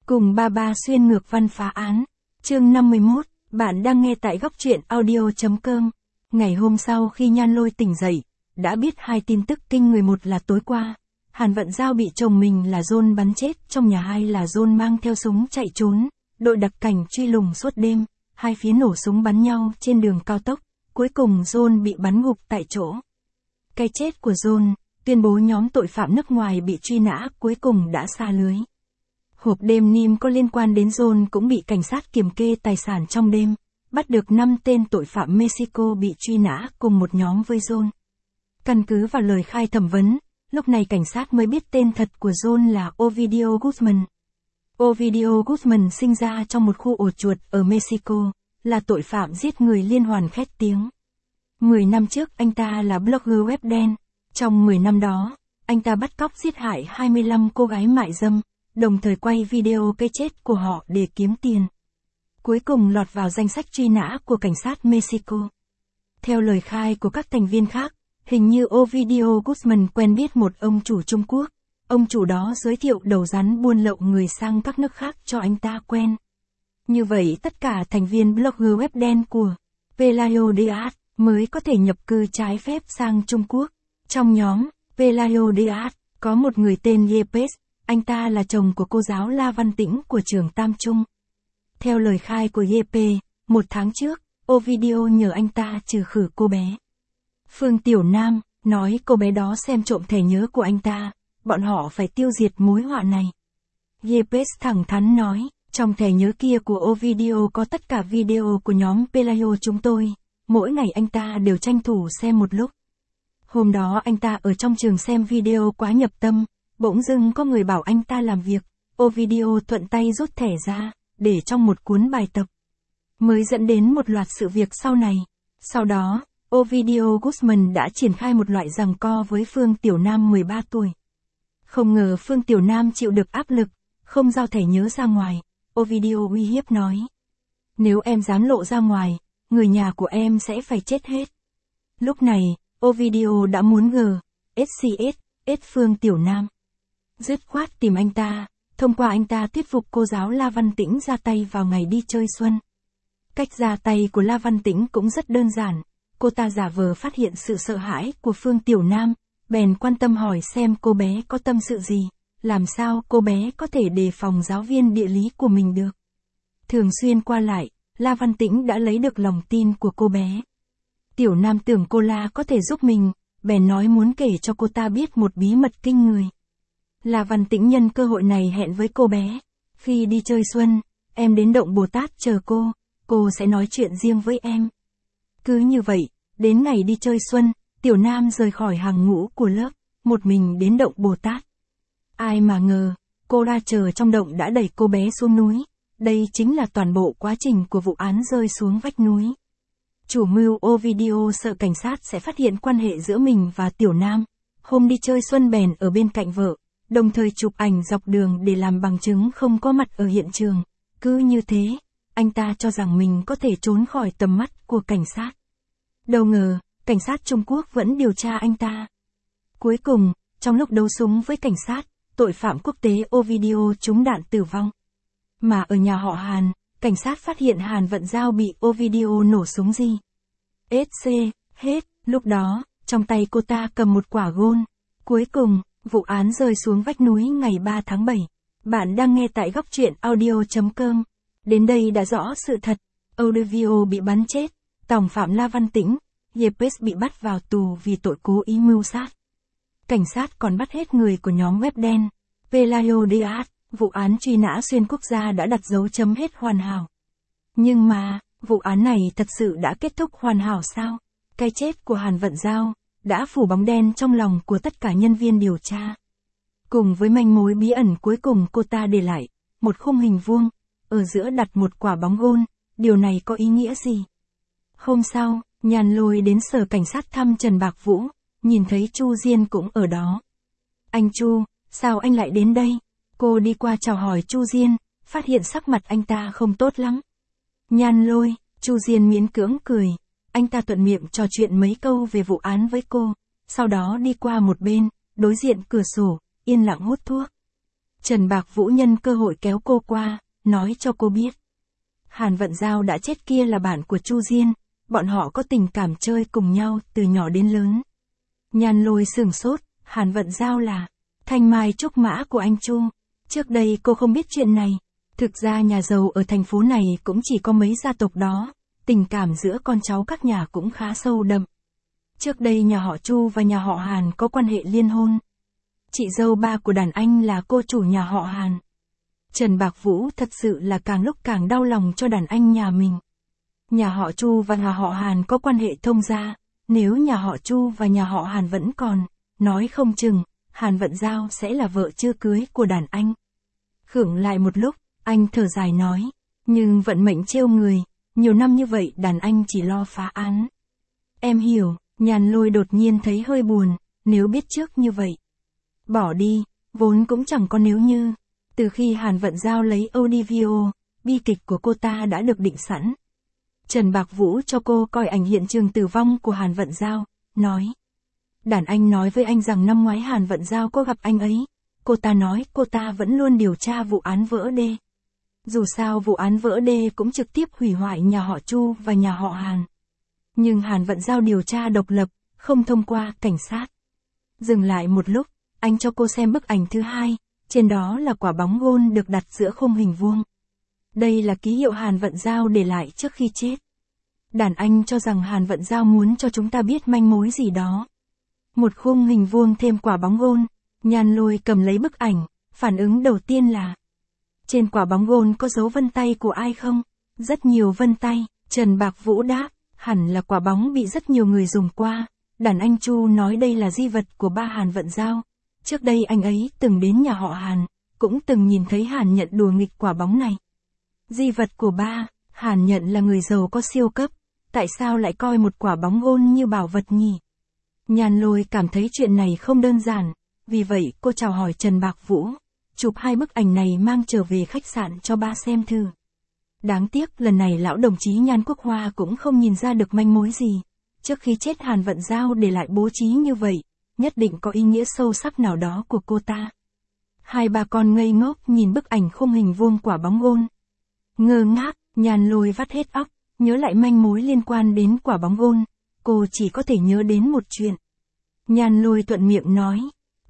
Cùng ba xuyên ngược văn phá án. Chương 51, bạn đang nghe tại góc truyện audio.com. Ngày hôm sau khi Nhan Lôi tỉnh dậy, đã biết hai tin tức kinh người. Một là tối qua, Hàn Vận Giao bị chồng mình là John bắn chết trong nhà. Hai là John mang theo súng chạy trốn, đội đặc cảnh truy lùng suốt đêm, hai phía nổ súng bắn nhau trên đường cao tốc, cuối cùng John bị bắn gục tại chỗ. Cái chết của John, tuyên bố nhóm tội phạm nước ngoài bị truy nã cuối cùng đã sa lưới. Hộp đêm Nim có liên quan đến John cũng bị cảnh sát kiểm kê tài sản trong đêm, bắt được 5 tên tội phạm Mexico bị truy nã cùng một nhóm với John. Căn cứ vào lời khai thẩm vấn, lúc này cảnh sát mới biết tên thật của John là Ovidio Guzman. Ovidio Guzman sinh ra trong một khu ổ chuột ở Mexico, là tội phạm giết người liên hoàn khét tiếng. 10 năm trước anh ta là blogger web đen. Trong 10 năm đó, anh ta bắt cóc giết hại 25 cô gái mại dâm, đồng thời quay video cái chết của họ để kiếm tiền. Cuối cùng lọt vào danh sách truy nã của cảnh sát Mexico. Theo lời khai của các thành viên khác, hình như Ovidio Guzman quen biết một ông chủ Trung Quốc. Ông chủ đó giới thiệu đầu rắn buôn lậu người sang các nước khác cho anh ta quen. Như vậy tất cả thành viên blogger web đen của Pelayo Diaz mới có thể nhập cư trái phép sang Trung Quốc. Trong nhóm Pelayo Diaz có một người tên Yepes, anh ta là chồng của cô giáo La Văn Tĩnh của trường Tam Trung. Theo lời khai của Yepes, 1 tháng trước, Ovidio nhờ anh ta trừ khử cô bé Phương Tiểu Nam, nói cô bé đó xem trộm thẻ nhớ của anh ta, bọn họ phải tiêu diệt mối họa này. Yepes thẳng thắn nói, trong thẻ nhớ kia của Ovidio có tất cả video của nhóm Pelayo chúng tôi, mỗi ngày anh ta đều tranh thủ xem một lúc. Hôm đó anh ta ở trong trường xem video quá nhập tâm, bỗng dưng có người bảo anh ta làm việc, Ovidio thuận tay rút thẻ ra, để trong một cuốn bài tập. Mới dẫn đến một loạt sự việc sau này. Sau đó, Ovidio Guzman đã triển khai một loại giằng co với Phương Tiểu Nam 13 tuổi. Không ngờ Phương Tiểu Nam chịu được áp lực, không giao thẻ nhớ ra ngoài. Ovidio uy hiếp nói, nếu em dám lộ ra ngoài, người nhà của em sẽ phải chết hết. Lúc này, Ovidio đã muốn SCS Phương Tiểu Nam. Dứt khoát tìm anh ta, thông qua anh ta thuyết phục cô giáo La Văn Tĩnh ra tay vào ngày đi chơi xuân. Cách ra tay của La Văn Tĩnh cũng rất đơn giản, cô ta giả vờ phát hiện sự sợ hãi của Phương Tiểu Nam, bèn quan tâm hỏi xem cô bé có tâm sự gì, làm sao cô bé có thể đề phòng giáo viên địa lý của mình được. Thường xuyên qua lại, La Văn Tĩnh đã lấy được lòng tin của cô bé. Tiểu Nam tưởng cô La có thể giúp mình, bèn nói muốn kể cho cô ta biết một bí mật kinh người. La Văn Tĩnh nhân cơ hội này hẹn với cô bé, khi đi chơi xuân, em đến động Bồ Tát chờ cô sẽ nói chuyện riêng với em. Cứ như vậy, đến ngày đi chơi xuân, Tiểu Nam rời khỏi hàng ngũ của lớp, một mình đến động Bồ Tát. Ai mà ngờ, cô ra chờ trong động đã đẩy cô bé xuống núi. Đây chính là toàn bộ quá trình của vụ án rơi xuống vách núi. Chủ mưu Ovidio sợ cảnh sát sẽ phát hiện quan hệ giữa mình và Tiểu Nam. Hôm đi chơi xuân bèn ở bên cạnh vợ, đồng thời chụp ảnh dọc đường để làm bằng chứng không có mặt ở hiện trường. Cứ như thế, anh ta cho rằng mình có thể trốn khỏi tầm mắt của cảnh sát. Đâu ngờ, cảnh sát Trung Quốc vẫn điều tra anh ta. Cuối cùng, trong lúc đấu súng với cảnh sát, tội phạm quốc tế Ovidio trúng đạn tử vong. Mà ở nhà họ Hàn, cảnh sát phát hiện Hàn Vận Giao bị Ovidio nổ súng gì. Hết, lúc đó, trong tay cô ta cầm một quả gôn. Cuối cùng, vụ án rơi xuống vách núi ngày 3 tháng 7. Bạn đang nghe tại góc truyện audio.com. Đến đây đã rõ sự thật. Ovidio bị bắn chết, tòng phạm La Văn Tĩnh, Yepes bị bắt vào tù vì tội cố ý mưu sát. Cảnh sát còn bắt hết người của nhóm web đen, Pelayo Diaz. Vụ án truy nã xuyên quốc gia đã đặt dấu chấm hết hoàn hảo. Nhưng mà, vụ án này thật sự đã kết thúc hoàn hảo sao? Cái chết của Hàn Vận Giao đã phủ bóng đen trong lòng của tất cả nhân viên điều tra. Cùng với manh mối bí ẩn cuối cùng cô ta để lại, một khung hình vuông, ở giữa đặt một quả bóng gôn, điều này có ý nghĩa gì? Hôm sau, Nhan Lôi đến sở cảnh sát thăm Trần Bạc Vũ, nhìn thấy Chu Diên cũng ở đó. Anh Chu, sao anh lại đến đây? Cô đi qua chào hỏi Chu Diên, phát hiện sắc mặt anh ta không tốt lắm. Nhan Lôi, Chu Diên miễn cưỡng cười, anh ta thuận miệng trò chuyện mấy câu về vụ án với cô, sau đó đi qua một bên, đối diện cửa sổ, yên lặng hút thuốc. Trần Bạc Vũ nhân cơ hội kéo cô qua, nói cho cô biết. Hàn Vận Giao đã chết kia là bạn của Chu Diên, bọn họ có tình cảm chơi cùng nhau từ nhỏ đến lớn. Nhan Lôi sửng sốt, Hàn Vận Giao là thanh mai trúc mã của anh Chu. Trước đây cô không biết chuyện này. Thực ra nhà giàu ở thành phố này cũng chỉ có mấy gia tộc đó, tình cảm giữa con cháu các nhà cũng khá sâu đậm. Trước đây nhà họ Chu và nhà họ Hàn có quan hệ liên hôn. Chị dâu ba của đàn anh là cô chủ nhà họ Hàn. Trần Bạc Vũ thật sự là càng lúc càng đau lòng cho đàn anh nhà mình. Nhà họ Chu và nhà họ Hàn có quan hệ thông gia, nếu nhà họ Chu và nhà họ Hàn vẫn còn, nói không chừng, Hàn Vận Giao sẽ là vợ chưa cưới của đàn anh. Khựng lại một lúc, anh thở dài nói, nhưng vận mệnh trêu người, nhiều năm như vậy đàn anh chỉ lo phá án. Em hiểu, Nhan Lôi đột nhiên thấy hơi buồn, nếu biết trước như vậy. Bỏ đi, vốn cũng chẳng có nếu như. Từ khi Hàn Vận Giao lấy Olivia, bi kịch của cô ta đã được định sẵn. Trần Bạc Vũ cho cô coi ảnh hiện trường tử vong của Hàn Vận Giao, nói. Đàn anh nói với anh rằng năm ngoái Hàn Vận Giao có gặp anh ấy. Cô ta nói cô ta vẫn luôn điều tra vụ án vỡ đê. Dù sao vụ án vỡ đê cũng trực tiếp hủy hoại nhà họ Chu và nhà họ Hàn. Nhưng Hàn Vận Giao điều tra độc lập, không thông qua cảnh sát. Dừng lại một lúc, anh cho cô xem bức ảnh thứ hai, trên đó là quả bóng gôn được đặt giữa khung hình vuông. Đây là ký hiệu Hàn Vận Giao để lại trước khi chết. Đàn anh cho rằng Hàn Vận Giao muốn cho chúng ta biết manh mối gì đó. Một khung hình vuông thêm quả bóng gôn, Nhan Lôi cầm lấy bức ảnh, phản ứng đầu tiên là trên quả bóng gôn có dấu vân tay của ai không? Rất nhiều vân tay, Trần Bạc Vũ đáp, hẳn là quả bóng bị rất nhiều người dùng qua. Đàn anh Chu nói đây là di vật của ba Hàn Vận Giao. Trước đây anh ấy từng đến nhà họ Hàn, cũng từng nhìn thấy Hàn Nhận đùa nghịch quả bóng này. Di vật của ba, Hàn Nhận là người giàu có siêu cấp, tại sao lại coi một quả bóng gôn như bảo vật nhỉ? Nhan Lôi cảm thấy chuyện này không đơn giản, vì vậy cô chào hỏi Trần Bạc Vũ, chụp hai bức ảnh này mang trở về khách sạn cho ba xem thử. Đáng tiếc lần này lão đồng chí Nhan Quốc Hoa cũng không nhìn ra được manh mối gì. Trước khi chết Hàn Vận Giao để lại bố trí như vậy, nhất định có ý nghĩa sâu sắc nào đó của cô ta. Hai bà con ngây ngốc nhìn bức ảnh khung hình vuông quả bóng gôn. Ngơ ngác, Nhan Lôi vắt hết óc, nhớ lại manh mối liên quan đến quả bóng gôn, cô chỉ có thể nhớ đến một chuyện. Nhan Lôi thuận miệng nói,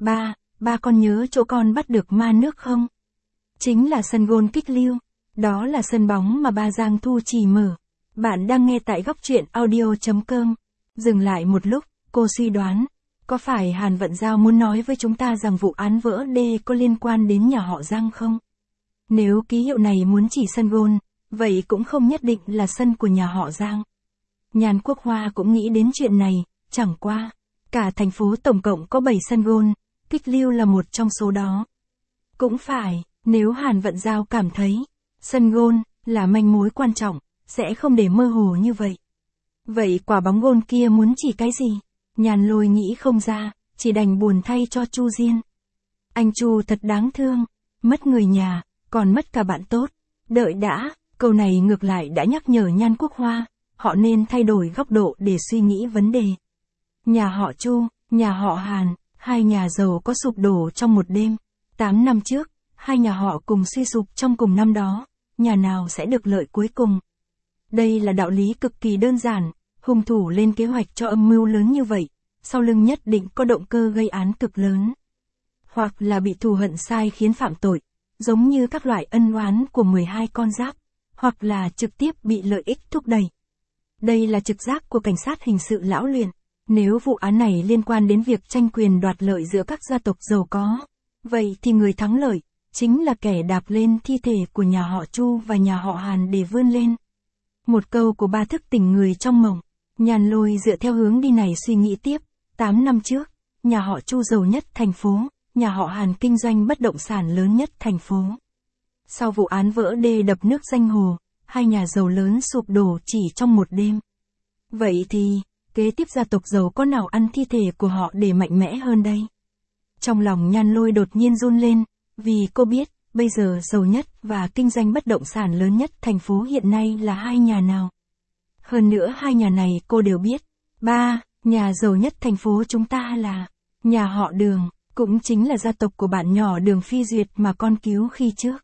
ba con nhớ chỗ con bắt được ma nước không? Chính là sân gôn Kích Lưu, đó là sân bóng mà ba Giang Thu Trì mở. Bạn đang nghe tại góc truyện audio.com. Dừng lại một lúc, cô suy đoán, có phải Hàn Vận Giao muốn nói với chúng ta rằng vụ án vỡ đê có liên quan đến nhà họ Giang không? Nếu ký hiệu này muốn chỉ sân gôn, vậy cũng không nhất định là sân của nhà họ Giang. Nhan Quốc Hoa cũng nghĩ đến chuyện này, chẳng qua. Cả thành phố tổng cộng có 7 sân gôn, Kích Lưu là một trong số đó. Cũng phải, nếu Hàn Vận Giao cảm thấy, sân gôn là manh mối quan trọng, sẽ không để mơ hồ như vậy. Vậy quả bóng gôn kia muốn chỉ cái gì? Nhan Lôi nghĩ không ra, chỉ đành buồn thay cho Chu Diên. Anh Chu thật đáng thương, mất người nhà, còn mất cả bạn tốt. Đợi đã, câu này ngược lại đã nhắc nhở Nhan Quốc Hoa, họ nên thay đổi góc độ để suy nghĩ vấn đề. Nhà họ Chu, nhà họ Hàn, hai nhà giàu có sụp đổ trong một đêm. 8 năm trước, hai nhà họ cùng suy sụp trong cùng năm đó, nhà nào sẽ được lợi cuối cùng? Đây là đạo lý cực kỳ đơn giản, hung thủ lên kế hoạch cho âm mưu lớn như vậy, sau lưng nhất định có động cơ gây án cực lớn. Hoặc là bị thù hận sai khiến phạm tội, giống như các loại ân oán của 12 con giáp, hoặc là trực tiếp bị lợi ích thúc đẩy. Đây là trực giác của cảnh sát hình sự lão luyện. Nếu vụ án này liên quan đến việc tranh quyền đoạt lợi giữa các gia tộc giàu có, vậy thì người thắng lợi chính là kẻ đạp lên thi thể của nhà họ Chu và nhà họ Hàn để vươn lên. Một câu của ba thức tỉnh người trong mộng. Nhan Lôi dựa theo hướng đi này suy nghĩ tiếp. 8 năm trước, nhà họ Chu giàu nhất thành phố, nhà họ Hàn kinh doanh bất động sản lớn nhất thành phố. Sau vụ án vỡ đê đập nước Danh Hồ, hai nhà giàu lớn sụp đổ chỉ trong một đêm. Vậy thì, kế tiếp gia tộc giàu có nào ăn thi thể của họ để mạnh mẽ hơn đây? Trong lòng Nhan Lôi đột nhiên run lên, vì cô biết, bây giờ giàu nhất và kinh doanh bất động sản lớn nhất thành phố hiện nay là hai nhà nào. Hơn nữa hai nhà này cô đều biết. Nhà giàu nhất thành phố chúng ta là nhà họ Đường. Cũng chính là gia tộc của bạn nhỏ Đường Phi Duyệt mà con cứu khi trước.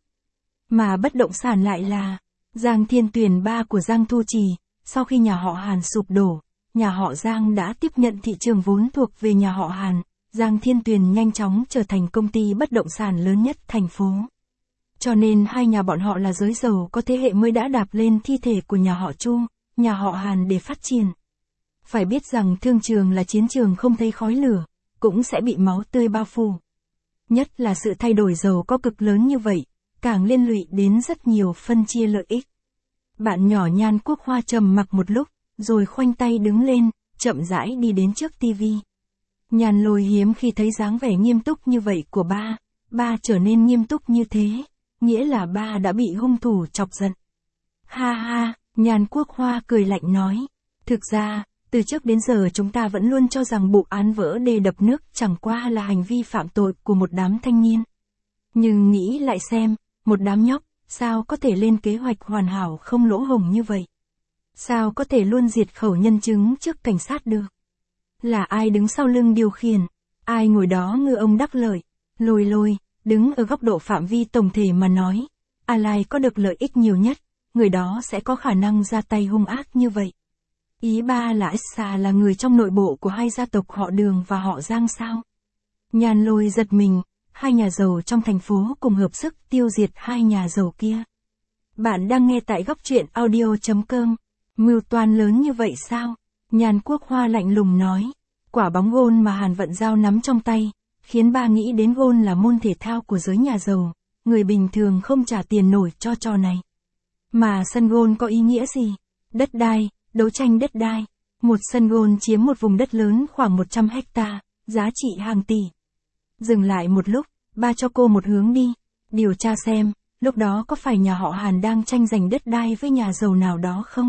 Mà bất động sản lại là Giang Thiên Tuyền, ba của Giang Thu Trì. Sau khi nhà họ Hàn sụp đổ, nhà họ Giang đã tiếp nhận thị trường vốn thuộc về nhà họ Hàn. Giang Thiên Tuyền nhanh chóng trở thành công ty bất động sản lớn nhất thành phố. Cho nên hai nhà bọn họ là giới giàu có thế hệ mới đã đạp lên thi thể của nhà họ Chu, nhà họ Hàn để phát triển. Phải biết rằng thương trường là chiến trường không thấy khói lửa, cũng sẽ bị máu tươi bao phủ. Nhất là sự thay đổi giàu có cực lớn như vậy, càng liên lụy đến rất nhiều phân chia lợi ích. Bạn nhỏ Nhan Quốc Hoa trầm mặc một lúc, rồi khoanh tay đứng lên, chậm rãi đi đến trước tivi. Nhan Lôi hiếm khi thấy dáng vẻ nghiêm túc như vậy của ba. Ba trở nên nghiêm túc như thế, nghĩa là ba đã bị hung thủ chọc giận. Ha ha, Nhan Quốc Hoa cười lạnh nói. Thực ra, từ trước đến giờ chúng ta vẫn luôn cho rằng vụ án vỡ đê đập nước chẳng qua là hành vi phạm tội của một đám thanh niên. Nhưng nghĩ lại xem, một đám nhóc, sao có thể lên kế hoạch hoàn hảo không lỗ hổng như vậy? Sao có thể luôn diệt khẩu nhân chứng trước cảnh sát được? Là ai đứng sau lưng điều khiển? Ai ngồi đó ngư ông đắc lợi? Lôi, đứng ở góc độ phạm vi tổng thể mà nói, ai có được lợi ích nhiều nhất, người đó sẽ có khả năng ra tay hung ác như vậy. Ý ba là Issa là người trong nội bộ của hai gia tộc họ Đường và họ Giang sao? Nhan Lôi giật mình, hai nhà giàu trong thành phố cùng hợp sức tiêu diệt hai nhà giàu kia. Bạn đang nghe tại góc truyện audio.com. Mưu toan lớn như vậy sao? Nhan Quốc Hoa lạnh lùng nói. Quả bóng gôn mà Hàn Vận Giao nắm trong tay, khiến ba nghĩ đến gôn là môn thể thao của giới nhà giàu. Người bình thường không trả tiền nổi cho trò này. Mà sân gôn có ý nghĩa gì? Đất đai, đấu tranh đất đai. Một sân gôn chiếm một vùng đất lớn khoảng 100 hecta, giá trị hàng tỷ. Dừng lại một lúc, ba cho cô một hướng đi. Điều tra xem, lúc đó có phải nhà họ Hàn đang tranh giành đất đai với nhà giàu nào đó không?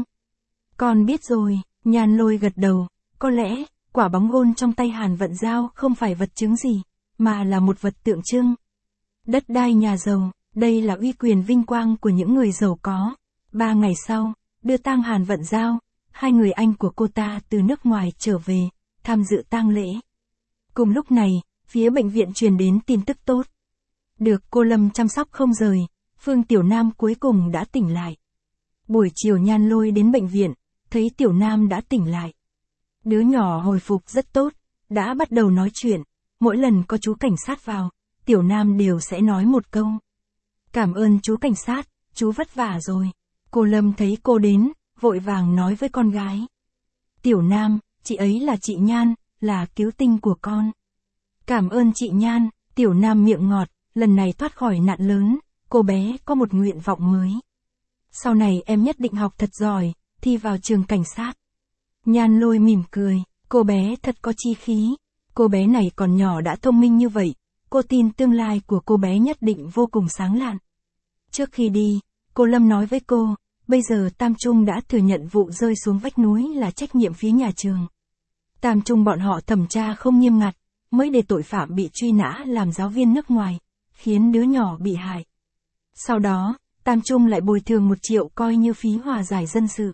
Con biết rồi, Nhan Lôi gật đầu. Có lẽ, quả bóng gôn trong tay Hàn Vận Giao không phải vật chứng gì, mà là một vật tượng trưng. Đất đai nhà giàu, đây là uy quyền vinh quang của những người giàu có. 3 ngày sau, đưa tang Hàn Vận Giao, hai người anh của cô ta từ nước ngoài trở về, tham dự tang lễ. Cùng lúc này, phía bệnh viện truyền đến tin tức tốt. Được cô Lâm chăm sóc không rời, Phương Tiểu Nam cuối cùng đã tỉnh lại. Buổi chiều Nhan Lôi đến bệnh viện, thấy Tiểu Nam đã tỉnh lại. Đứa nhỏ hồi phục rất tốt, đã bắt đầu nói chuyện. Mỗi lần có chú cảnh sát vào, Tiểu Nam đều sẽ nói một câu. Cảm ơn chú cảnh sát, chú vất vả rồi. Cô Lâm thấy cô đến, vội vàng nói với con gái. Tiểu Nam, chị ấy là chị Nhan, là cứu tinh của con. Cảm ơn chị Nhan. Tiểu Nam miệng ngọt, lần này thoát khỏi nạn lớn, cô bé có một nguyện vọng mới. Sau này em nhất định học thật giỏi, thi vào trường cảnh sát. Nhan Lôi mỉm cười, cô bé thật có chi khí. Cô bé này còn nhỏ đã thông minh như vậy, cô tin tương lai của cô bé nhất định vô cùng sáng lạn. Trước khi đi, cô Lâm nói với cô, bây giờ Tam Trung đã thừa nhận vụ rơi xuống vách núi là trách nhiệm phía nhà trường. Tam Trung bọn họ thẩm tra không nghiêm ngặt, mới để tội phạm bị truy nã làm giáo viên nước ngoài, khiến đứa nhỏ bị hại. Sau đó, Tam Trung lại bồi thường 1 triệu coi như phí hòa giải dân sự.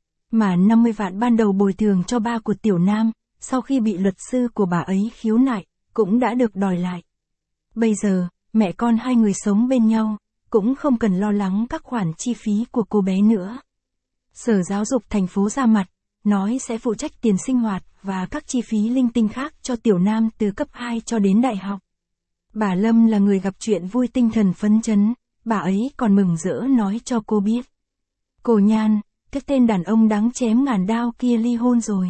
Mà 50 vạn ban đầu bồi thường cho ba của Tiểu Nam, sau khi bị luật sư của bà ấy khiếu nại, cũng đã được đòi lại. Bây giờ, mẹ con hai người sống bên nhau, cũng không cần lo lắng các khoản chi phí của cô bé nữa. Sở Giáo dục thành phố ra mặt, nói sẽ phụ trách tiền sinh hoạt và các chi phí linh tinh khác cho Tiểu Nam từ cấp 2 cho đến đại học. Bà Lâm là người gặp chuyện vui tinh thần phấn chấn, bà ấy còn mừng rỡ nói cho cô biết. Cô Nhan, cái tên đàn ông đáng chém ngàn đao kia ly hôn rồi.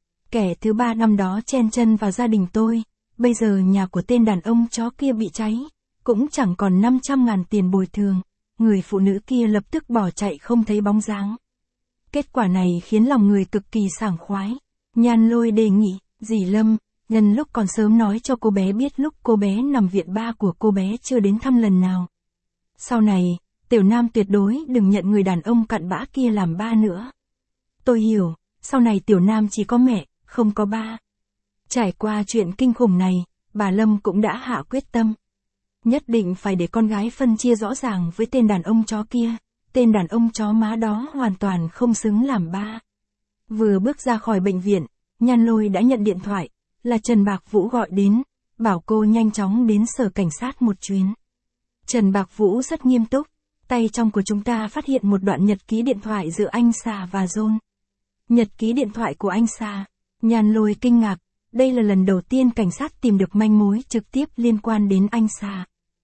Kẻ thứ 3 năm đó chen chân vào gia đình tôi, bây giờ nhà của tên đàn ông chó kia bị cháy, cũng chẳng còn 500.000 tiền bồi thường, người phụ nữ kia lập tức bỏ chạy không thấy bóng dáng. Kết quả này khiến lòng người cực kỳ sảng khoái. Nhan Lôi đề nghị, dì Lâm, nhân lúc còn sớm nói cho cô bé biết lúc cô bé nằm viện ba của cô bé chưa đến thăm lần nào. Sau này, Tiểu Nam tuyệt đối đừng nhận người đàn ông cặn bã kia làm ba nữa. Tôi hiểu, sau này Tiểu Nam chỉ có mẹ, không có ba. Trải qua chuyện kinh khủng này, bà Lâm cũng đã hạ quyết tâm. Nhất định phải để con gái phân chia rõ ràng với tên đàn ông chó kia. Tên đàn ông chó má đó hoàn toàn không xứng làm ba. Vừa bước ra khỏi bệnh viện, Nhan Lôi đã nhận điện thoại, là Trần Bạc Vũ gọi đến. bảo cô nhanh chóng đến sở cảnh sát một chuyến. Trần Bạc Vũ rất nghiêm túc, tay trong của chúng ta phát hiện một đoạn nhật ký điện thoại giữa anh Sa và John. Nhật ký điện thoại của anh Sa. Nhan Lôi kinh ngạc, đây là lần đầu tiên cảnh sát tìm được manh mối trực tiếp liên quan đến anh Sa.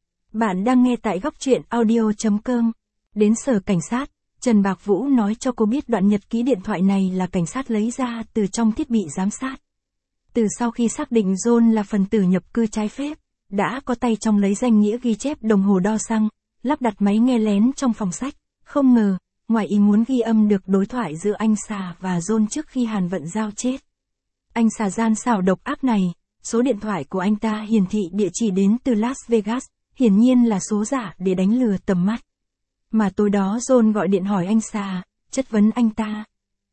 Bạn đang nghe tại góc truyện audio.com. Đến sở cảnh sát, Trần Bạc Vũ nói cho cô biết đoạn nhật ký điện thoại này là cảnh sát lấy ra từ trong thiết bị giám sát. Từ sau khi xác định John là phần tử nhập cư trái phép, đã có tay trong lấy danh nghĩa ghi chép đồng hồ đo xăng, lắp đặt máy nghe lén trong phòng sách, không ngờ, ngoài ý muốn ghi âm được đối thoại giữa anh Sa và John trước khi Hàn Vận Giao chết. Anh Sa gian xảo độc ác này, số điện thoại của anh ta hiển thị địa chỉ đến từ Las Vegas, hiển nhiên là số giả để đánh lừa tầm mắt. Mà tối đó John gọi điện hỏi anh Sa, chất vấn anh ta.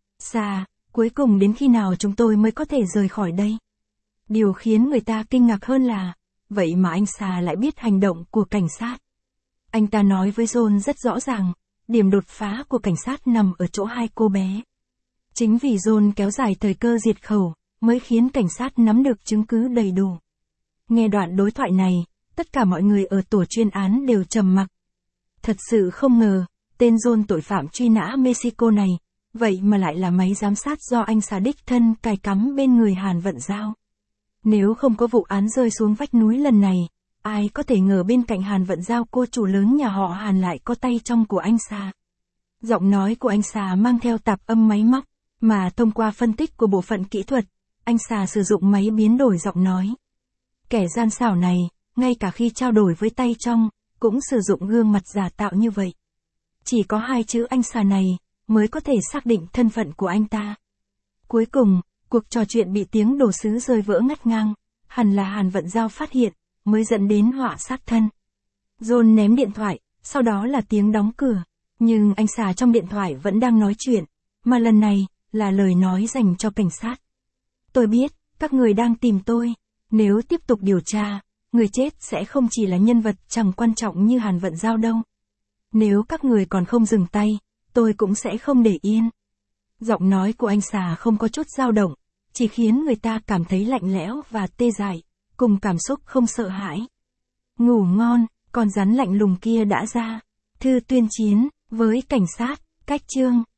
Sa, cuối cùng đến khi nào chúng tôi mới có thể rời khỏi đây? Điều khiến người ta kinh ngạc hơn là, vậy mà anh Sa lại biết hành động của cảnh sát. Anh ta nói với John rất rõ ràng, điểm đột phá của cảnh sát nằm ở chỗ hai cô bé. Chính vì John kéo dài thời cơ diệt khẩu, mới khiến cảnh sát nắm được chứng cứ đầy đủ. Nghe đoạn đối thoại này, tất cả mọi người ở tổ chuyên án đều trầm mặc. Thật sự không ngờ, tên John tội phạm truy nã Mexico này, vậy mà lại là máy giám sát do anh Sa đích thân cài cắm bên người Hàn Vận Giao. Nếu không có vụ án rơi xuống vách núi lần này, ai có thể ngờ bên cạnh Hàn Vận Giao cô chủ lớn nhà họ Hàn lại có tay trong của anh Sa. Giọng nói của anh Sa mang theo tạp âm máy móc, mà thông qua phân tích của bộ phận kỹ thuật, anh Sa sử dụng máy biến đổi giọng nói. Kẻ gian xảo này, ngay cả khi trao đổi với tay trong, cũng sử dụng gương mặt giả tạo như vậy. Chỉ có hai chữ anh Sa này, mới có thể xác định thân phận của anh ta. Cuối cùng, cuộc trò chuyện bị tiếng đồ sứ rơi vỡ ngắt ngang, hẳn là Hàn Vận Giao phát hiện, mới dẫn đến họa sát thân. John ném điện thoại, sau đó là tiếng đóng cửa, nhưng anh Sa trong điện thoại vẫn đang nói chuyện, mà lần này, là lời nói dành cho cảnh sát. Tôi biết, các người đang tìm tôi, nếu tiếp tục điều tra, người chết sẽ không chỉ là nhân vật chẳng quan trọng như Hàn Vận Giao đâu. Nếu các người còn không dừng tay, tôi cũng sẽ không để yên. Giọng nói của anh Sa không có chút dao động, chỉ khiến người ta cảm thấy lạnh lẽo và tê dại, cùng cảm xúc không sợ hãi. Ngủ ngon, con rắn lạnh lùng kia đã ra. Thư tuyên chiến, với cảnh sát, cách chương.